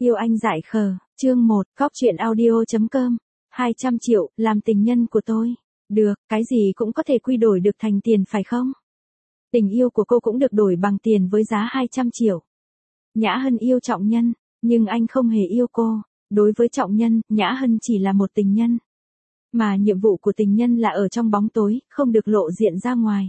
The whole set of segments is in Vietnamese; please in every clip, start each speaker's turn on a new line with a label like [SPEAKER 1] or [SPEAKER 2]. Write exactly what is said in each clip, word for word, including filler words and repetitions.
[SPEAKER 1] Yêu anh dại khờ, chương một, cóc truyện audio chấm com. hai trăm triệu, làm tình nhân của tôi. Được, cái gì cũng có thể quy đổi được thành tiền phải không? Tình yêu của cô cũng được đổi bằng tiền với giá hai trăm triệu. Nhã Hân yêu Trọng Nhân, nhưng anh không hề yêu cô. Đối với Trọng Nhân, Nhã Hân chỉ là một tình nhân. Mà nhiệm vụ của tình nhân là ở trong bóng tối, không được lộ diện ra ngoài.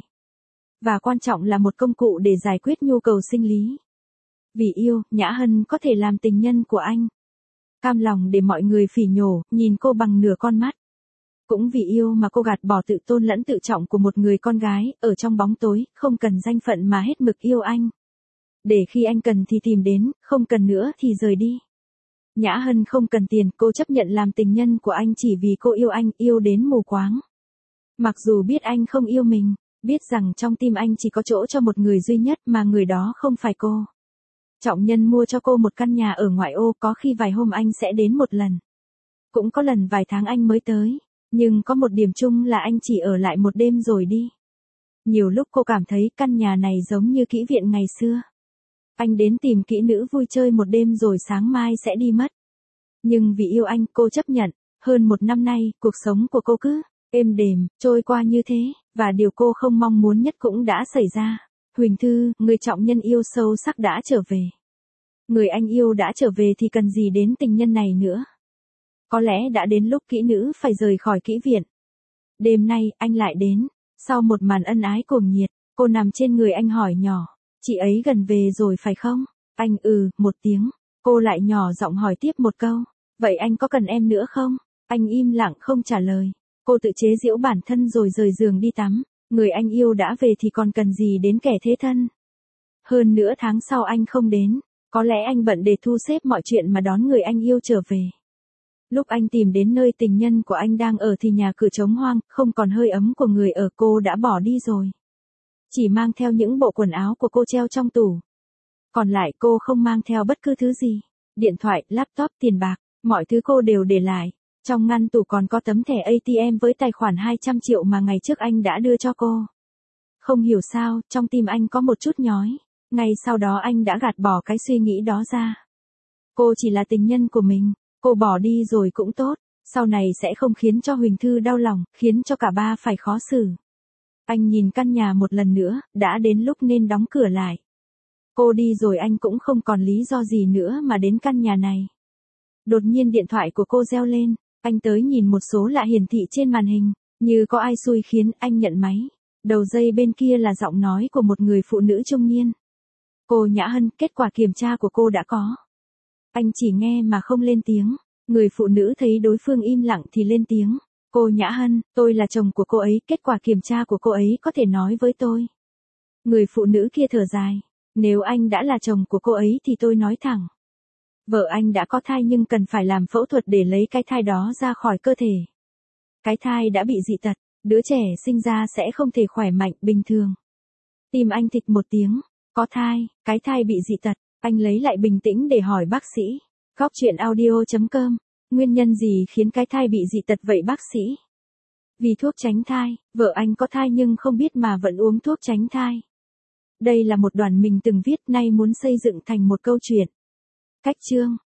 [SPEAKER 1] Và quan trọng là một công cụ để giải quyết nhu cầu sinh lý. Vì yêu, Nhã Hân có thể làm tình nhân của anh. Cam lòng để mọi người phỉ nhổ, nhìn cô bằng nửa con mắt. Cũng vì yêu mà cô gạt bỏ tự tôn lẫn tự trọng của một người con gái, ở trong bóng tối, không cần danh phận mà hết mực yêu anh. Để khi anh cần thì tìm đến, không cần nữa thì rời đi. Nhã Hân không cần tiền, cô chấp nhận làm tình nhân của anh chỉ vì cô yêu anh, yêu đến mù quáng. Mặc dù biết anh không yêu mình, biết rằng trong tim anh chỉ có chỗ cho một người duy nhất mà người đó không phải cô. Trọng Nhân mua cho cô một căn nhà ở ngoại ô, có khi vài hôm anh sẽ đến một lần. Cũng có lần vài tháng anh mới tới. Nhưng có một điểm chung là anh chỉ ở lại một đêm rồi đi. Nhiều lúc cô cảm thấy căn nhà này giống như kỹ viện ngày xưa. Anh đến tìm kỹ nữ vui chơi một đêm rồi sáng mai sẽ đi mất. Nhưng vì yêu anh, cô chấp nhận. Hơn một năm nay, cuộc sống của cô cứ êm đềm, trôi qua như thế. Và điều cô không mong muốn nhất cũng đã xảy ra. Huỳnh Thư, người Trọng Nhân yêu sâu sắc đã trở về. Người anh yêu đã trở về thì cần gì đến tình nhân này nữa. Có lẽ đã đến lúc kỹ nữ phải rời khỏi kỹ viện. Đêm nay, anh lại đến. Sau một màn ân ái cuồng nhiệt, cô nằm trên người anh hỏi nhỏ. Chị ấy gần về rồi phải không? Anh ừ, một tiếng. Cô lại nhỏ giọng hỏi tiếp một câu. Vậy anh có cần em nữa không? Anh im lặng không trả lời. Cô tự chế giễu bản thân rồi rời giường đi tắm. Người anh yêu đã về thì còn cần gì đến kẻ thế thân. Hơn nữa tháng sau anh không đến. Có lẽ anh bận để thu xếp mọi chuyện mà đón người anh yêu trở về. Lúc anh tìm đến nơi tình nhân của anh đang ở thì nhà cửa trống hoang, không còn hơi ấm của người ở, cô đã bỏ đi rồi. Chỉ mang theo những bộ quần áo của cô treo trong tủ. Còn lại cô không mang theo bất cứ thứ gì. Điện thoại, laptop, tiền bạc, mọi thứ cô đều để lại. Trong ngăn tủ còn có tấm thẻ a tê em với tài khoản hai trăm triệu mà ngày trước anh đã đưa cho cô. Không hiểu sao, trong tim anh có một chút nhói. Ngay sau đó anh đã gạt bỏ cái suy nghĩ đó ra. Cô chỉ là tình nhân của mình. Cô bỏ đi rồi cũng tốt, sau này sẽ không khiến cho Huỳnh Thư đau lòng, khiến cho cả ba phải khó xử. Anh nhìn căn nhà một lần nữa, đã đến lúc nên đóng cửa lại. Cô đi rồi anh cũng không còn lý do gì nữa mà đến căn nhà này. Đột nhiên điện thoại của cô reo lên, anh tới nhìn một số lạ hiển thị trên màn hình, như có ai xui khiến anh nhận máy. Đầu dây bên kia là giọng nói của một người phụ nữ trung niên. Cô Nhã Hân, kết quả kiểm tra của cô đã có. Anh chỉ nghe mà không lên tiếng. Người phụ nữ thấy đối phương im lặng thì lên tiếng. Cô Nhã Hân, tôi là chồng của cô ấy, kết quả kiểm tra của cô ấy có thể nói với tôi. Người phụ nữ kia thở dài. Nếu anh đã là chồng của cô ấy thì tôi nói thẳng. Vợ anh đã có thai nhưng cần phải làm phẫu thuật để lấy cái thai đó ra khỏi cơ thể. Cái thai đã bị dị tật, đứa trẻ sinh ra sẽ không thể khỏe mạnh bình thường. Tim anh thịch một tiếng. Có thai, cái thai bị dị tật. Anh lấy lại bình tĩnh để hỏi bác sĩ. Cóc truyện audio chấm com. Nguyên nhân gì khiến cái thai bị dị tật vậy bác sĩ? Vì thuốc tránh thai, vợ anh có thai nhưng không biết mà vẫn uống thuốc tránh thai. Đây là một đoạn mình từng viết nay muốn xây dựng thành một câu chuyện. Cách chương.